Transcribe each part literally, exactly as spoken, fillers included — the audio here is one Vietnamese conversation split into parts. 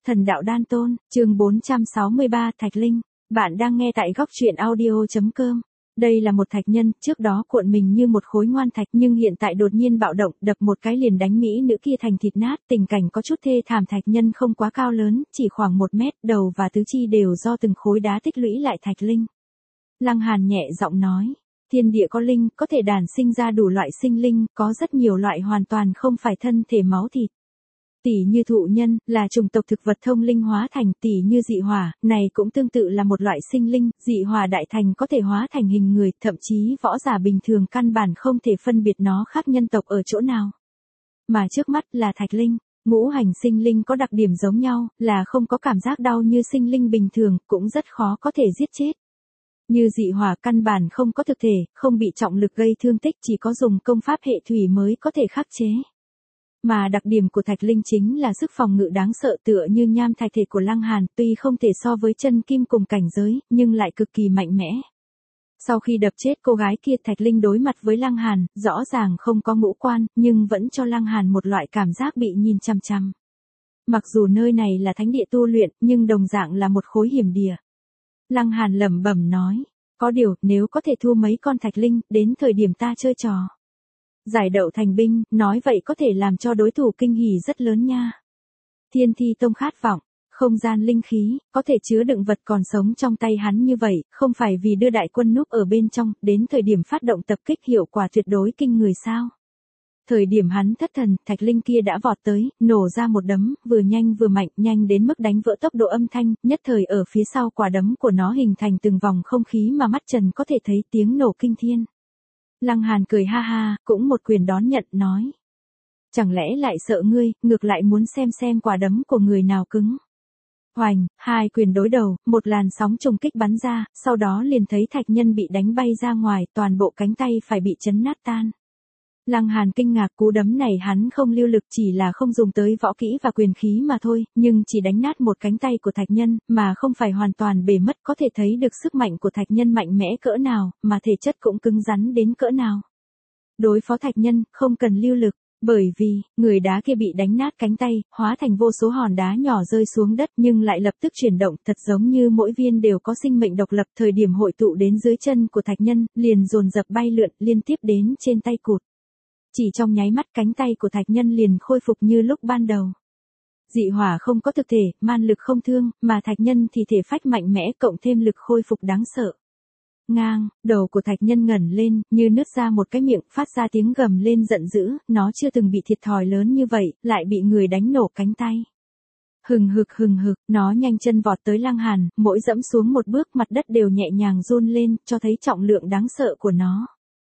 Thần đạo đan tôn, chương bốn trăm sáu mươi ba Thạch Linh. Bạn đang nghe tại góc truyện audio chấm com. Đây là một thạch nhân, trước đó cuộn mình như một khối ngoan thạch nhưng hiện tại đột nhiên bạo động, đập một cái liền đánh mỹ nữ kia thành thịt nát. Tình cảnh có chút thê thảm, thạch nhân không quá cao lớn, chỉ khoảng một mét, đầu và tứ chi đều do từng khối đá tích lũy lại Thạch Linh. Lăng Hàn nhẹ giọng nói, thiên địa có linh, có thể đản sinh ra đủ loại sinh linh, có rất nhiều loại hoàn toàn không phải thân thể máu thịt. Tỷ như thụ nhân, là chủng tộc thực vật thông linh hóa thành, tỷ như dị hỏa, này cũng tương tự là một loại sinh linh, dị hỏa đại thành có thể hóa thành hình người, thậm chí võ giả bình thường căn bản không thể phân biệt nó khác nhân tộc ở chỗ nào. Mà trước mắt là Thạch Linh, ngũ hành sinh linh có đặc điểm giống nhau, là không có cảm giác đau như sinh linh bình thường, cũng rất khó có thể giết chết. Như dị hỏa căn bản không có thực thể, không bị trọng lực gây thương tích, chỉ có dùng công pháp hệ thủy mới có thể khắc chế. Mà đặc điểm của Thạch Linh chính là sức phòng ngự đáng sợ, tựa như nham thạch thể của Lăng Hàn, tuy không thể so với chân kim cùng cảnh giới, nhưng lại cực kỳ mạnh mẽ. Sau khi đập chết cô gái kia, Thạch Linh đối mặt với Lăng Hàn, rõ ràng không có ngũ quan, nhưng vẫn cho Lăng Hàn một loại cảm giác bị nhìn chằm chằm. Mặc dù nơi này là thánh địa tu luyện, nhưng đồng dạng là một khối hiểm địa. Lăng Hàn lẩm bẩm nói, có điều, nếu có thể thu mấy con Thạch Linh, đến thời điểm ta chơi trò giải đậu thành binh, nói vậy có thể làm cho đối thủ kinh hỉ rất lớn nha. Thiên Thi Tông khát vọng, không gian linh khí, có thể chứa đựng vật còn sống trong tay hắn như vậy, không phải vì đưa đại quân núp ở bên trong, đến thời điểm phát động tập kích hiệu quả tuyệt đối kinh người sao. Thời điểm hắn thất thần, Thạch Linh kia đã vọt tới, nổ ra một đấm, vừa nhanh vừa mạnh, nhanh đến mức đánh vỡ tốc độ âm thanh, nhất thời ở phía sau quả đấm của nó hình thành từng vòng không khí mà mắt trần có thể thấy tiếng nổ kinh thiên. Lăng Hàn cười ha ha, cũng một quyền đón nhận, nói. Chẳng lẽ lại sợ ngươi, ngược lại muốn xem xem quả đấm của người nào cứng. Hoành, hai quyền đối đầu, một làn sóng trùng kích bắn ra, sau đó liền thấy thạch nhân bị đánh bay ra ngoài, toàn bộ cánh tay phải bị chấn nát tan. Lăng Hàn kinh ngạc, cú đấm này hắn không lưu lực, chỉ là không dùng tới võ kỹ và quyền khí mà thôi, nhưng chỉ đánh nát một cánh tay của thạch nhân, mà không phải hoàn toàn bể mất, có thể thấy được sức mạnh của thạch nhân mạnh mẽ cỡ nào, mà thể chất cũng cứng rắn đến cỡ nào. Đối phó thạch nhân, không cần lưu lực, bởi vì, người đá kia bị đánh nát cánh tay, hóa thành vô số hòn đá nhỏ rơi xuống đất nhưng lại lập tức chuyển động, thật giống như mỗi viên đều có sinh mệnh độc lập, thời điểm hội tụ đến dưới chân của thạch nhân, liền dồn dập bay lượn, liên tiếp đến trên tay cụt. Chỉ trong nháy mắt cánh tay của thạch nhân liền khôi phục như lúc ban đầu. Dị hỏa không có thực thể, man lực không thương, mà thạch nhân thì thể phách mạnh mẽ cộng thêm lực khôi phục đáng sợ. Ngang, đầu của thạch nhân ngẩng lên, như nứt ra một cái miệng, phát ra tiếng gầm lên giận dữ, nó chưa từng bị thiệt thòi lớn như vậy, lại bị người đánh nổ cánh tay. Hừng hực hừng hực, nó nhanh chân vọt tới Lăng Hàn, mỗi dẫm xuống một bước mặt đất đều nhẹ nhàng run lên, cho thấy trọng lượng đáng sợ của nó.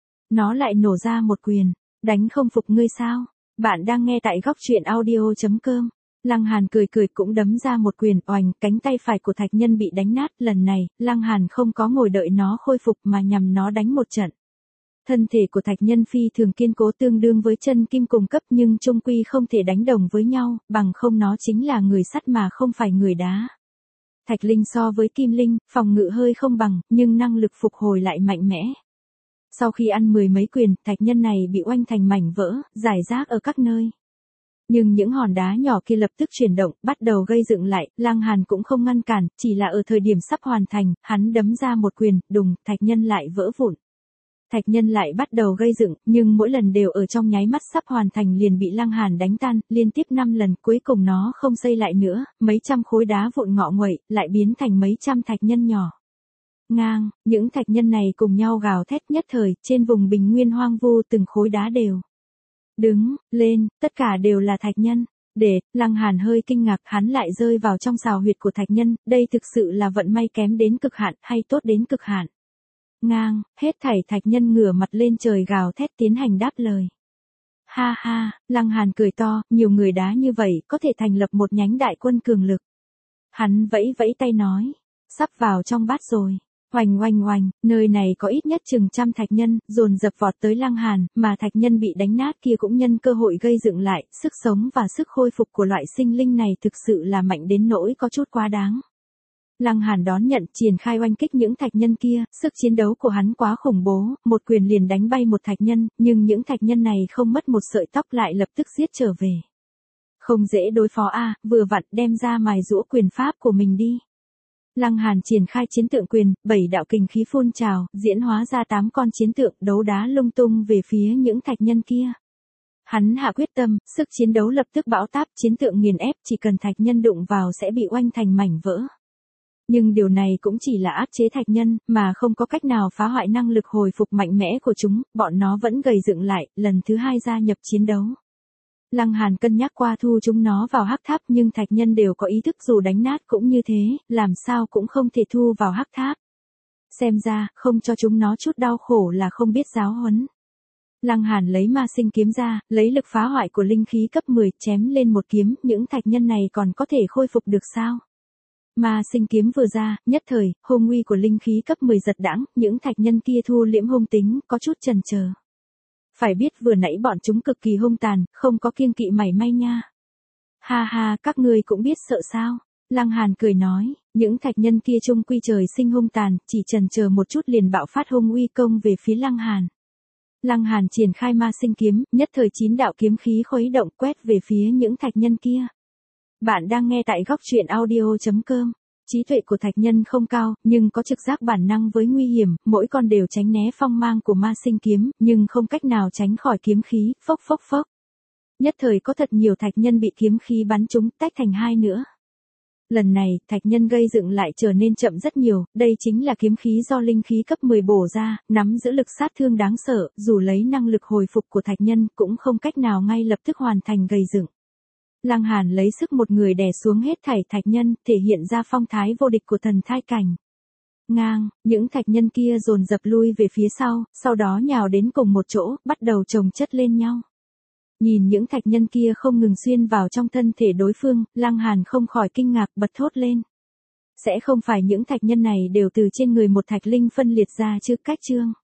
Nó lại nổ ra một quyền. Đánh không phục ngươi sao? Bạn đang nghe tại góc truyện audio chấm com. Lăng Hàn cười cười cũng đấm ra một quyền, oành, cánh tay phải của thạch nhân bị đánh nát, lần này, Lăng Hàn không có ngồi đợi nó khôi phục mà nhằm nó đánh một trận. Thân thể của thạch nhân phi thường kiên cố, tương đương với chân kim cùng cấp, nhưng chung quy không thể đánh đồng với nhau, bằng không nó chính là người sắt mà không phải người đá. Thạch Linh so với Kim Linh, phòng ngự hơi không bằng, nhưng năng lực phục hồi lại mạnh mẽ. Sau khi ăn mười mấy quyền, thạch nhân này bị oanh thành mảnh vỡ, rải rác ở các nơi. Nhưng những hòn đá nhỏ kia lập tức chuyển động, bắt đầu gây dựng lại, Lăng Hàn cũng không ngăn cản, chỉ là ở thời điểm sắp hoàn thành, hắn đấm ra một quyền, đùng, thạch nhân lại vỡ vụn. Thạch nhân lại bắt đầu gây dựng, nhưng mỗi lần đều ở trong nháy mắt sắp hoàn thành liền bị Lăng Hàn đánh tan, liên tiếp năm lần, cuối cùng nó không xây lại nữa, mấy trăm khối đá vụn ngọ nguậy, lại biến thành mấy trăm thạch nhân nhỏ. Ngang, những thạch nhân này cùng nhau gào thét, nhất thời, trên vùng bình nguyên hoang vu từng khối đá đều đứng lên, tất cả đều là thạch nhân. Để, Lăng Hàn hơi kinh ngạc, hắn lại rơi vào trong sào huyệt của thạch nhân, đây thực sự là vận may kém đến cực hạn, hay tốt đến cực hạn. Ngang, hết thảy thạch nhân ngửa mặt lên trời gào thét tiến hành đáp lời. Ha ha, Lăng Hàn cười to, nhiều người đá như vậy, có thể thành lập một nhánh đại quân cường lực. Hắn vẫy vẫy tay nói, sắp vào trong bát rồi. Oanh oanh oanh, nơi này có ít nhất chừng trăm thạch nhân, dồn dập vọt tới Lăng Hàn, mà thạch nhân bị đánh nát kia cũng nhân cơ hội gây dựng lại, sức sống và sức khôi phục của loại sinh linh này thực sự là mạnh đến nỗi có chút quá đáng. Lăng Hàn đón nhận, triển khai oanh kích những thạch nhân kia, sức chiến đấu của hắn quá khủng bố, một quyền liền đánh bay một thạch nhân, nhưng những thạch nhân này không mất một sợi tóc lại lập tức giết trở về. Không dễ đối phó a, vừa vặn đem ra mài giũa quyền pháp của mình đi. Lăng Hàn triển khai chiến tượng quyền, bảy đạo kình khí phun trào, diễn hóa ra tám con chiến tượng đấu đá lung tung về phía những thạch nhân kia. Hắn hạ quyết tâm, sức chiến đấu lập tức bão táp, chiến tượng nghiền ép, chỉ cần thạch nhân đụng vào sẽ bị oanh thành mảnh vỡ. Nhưng điều này cũng chỉ là áp chế thạch nhân, mà không có cách nào phá hoại năng lực hồi phục mạnh mẽ của chúng, bọn nó vẫn gầy dựng lại, lần thứ hai gia nhập chiến đấu. Lăng Hàn cân nhắc qua thu chúng nó vào hắc tháp, nhưng thạch nhân đều có ý thức dù đánh nát cũng như thế, làm sao cũng không thể thu vào hắc tháp. Xem ra, không cho chúng nó chút đau khổ là không biết giáo huấn. Lăng Hàn lấy ma sinh kiếm ra, lấy lực phá hoại của linh khí cấp mười, chém lên một kiếm, những thạch nhân này còn có thể khôi phục được sao? Ma sinh kiếm vừa ra, nhất thời, hung uy của linh khí cấp mười giật đãng, những thạch nhân kia thu liễm hung tính, có chút chần chờ. Phải biết vừa nãy bọn chúng cực kỳ hung tàn, không có kiêng kỵ mảy may nha. Ha ha, các ngươi cũng biết sợ sao? Lăng Hàn cười nói, những thạch nhân kia chung quy trời sinh hung tàn, chỉ chần chờ một chút liền bạo phát hung uy công về phía Lăng Hàn. Lăng Hàn triển khai ma sinh kiếm, nhất thời chín đạo kiếm khí khuấy động quét về phía những thạch nhân kia. Bạn đang nghe tại góc truyện audio chấm com. Trí tuệ của thạch nhân không cao, nhưng có trực giác bản năng với nguy hiểm, mỗi con đều tránh né phong mang của ma sinh kiếm, nhưng không cách nào tránh khỏi kiếm khí, phốc phốc phốc. Nhất thời có thật nhiều thạch nhân bị kiếm khí bắn trúng, tách thành hai nữa. Lần này, thạch nhân gây dựng lại trở nên chậm rất nhiều, đây chính là kiếm khí do linh khí cấp mười bổ ra, nắm giữ lực sát thương đáng sợ, dù lấy năng lực hồi phục của thạch nhân cũng không cách nào ngay lập tức hoàn thành gây dựng. Lăng Hàn lấy sức một người đè xuống hết thảy thạch nhân, thể hiện ra phong thái vô địch của thần thai cảnh. Ngang, những thạch nhân kia dồn dập lui về phía sau, sau đó nhào đến cùng một chỗ, bắt đầu chồng chất lên nhau. Nhìn những thạch nhân kia không ngừng xuyên vào trong thân thể đối phương, Lăng Hàn không khỏi kinh ngạc bật thốt lên. Sẽ không phải những thạch nhân này đều từ trên người một thạch linh phân liệt ra chứ, cách chương.